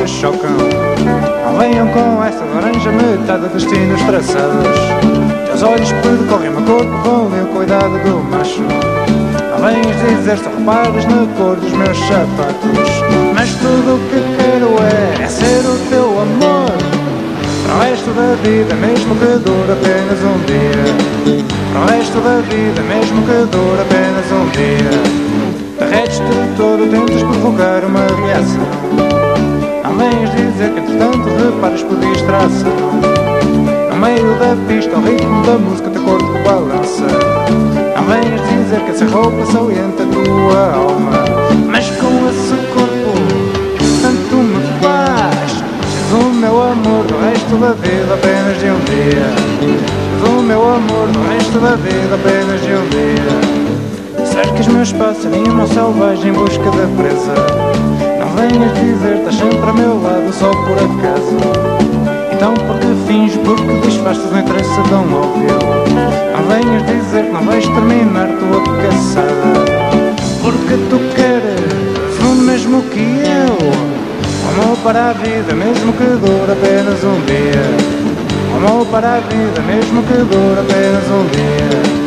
se chocam. Não venham com essa laranja metade de destinos traçados. Teus olhos percorrem o corpo, vão o cuidado do macho. Não venhas dizer só reparas na cor dos meus sapatos. Mas tudo o que quero é ser o teu amor para o resto da vida, mesmo que dure apenas um dia. Para o resto da vida, mesmo que dure apenas um dia. Derretes-te todo, tentas provocar uma reação. Não venhas dizer que entretanto reparas por distração. No meio da pista, ao ritmo da música, teu corpo balança. Não venhas dizer que essa roupa salienta a tua alma. Mas com esse corpo, tanto me faz. És o meu amor do resto da vida, apenas de um dia. És o meu amor do resto da vida, apenas de um dia. Cercas meu espaço, animal selvagem em busca da presa. Não venhas dizer, estás sempre ao meu lado só por acaso. Então porque finges, porque disfarças, não interessa tão óbvio. Não venhas dizer que não vais terminar tua caçada. Porque tu queres o mesmo que eu. Amor para a vida, mesmo que dure apenas um dia. Amor para a vida, mesmo que dure apenas um dia.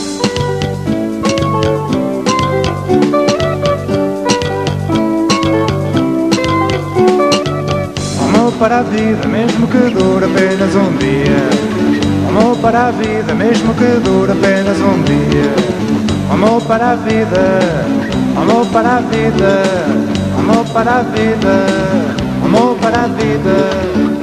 Para a vida, mesmo que dure apenas um dia. Amor para a vida, mesmo que dure apenas um dia. Amor para a vida, amor para a vida, amor para a vida, amor para a vida.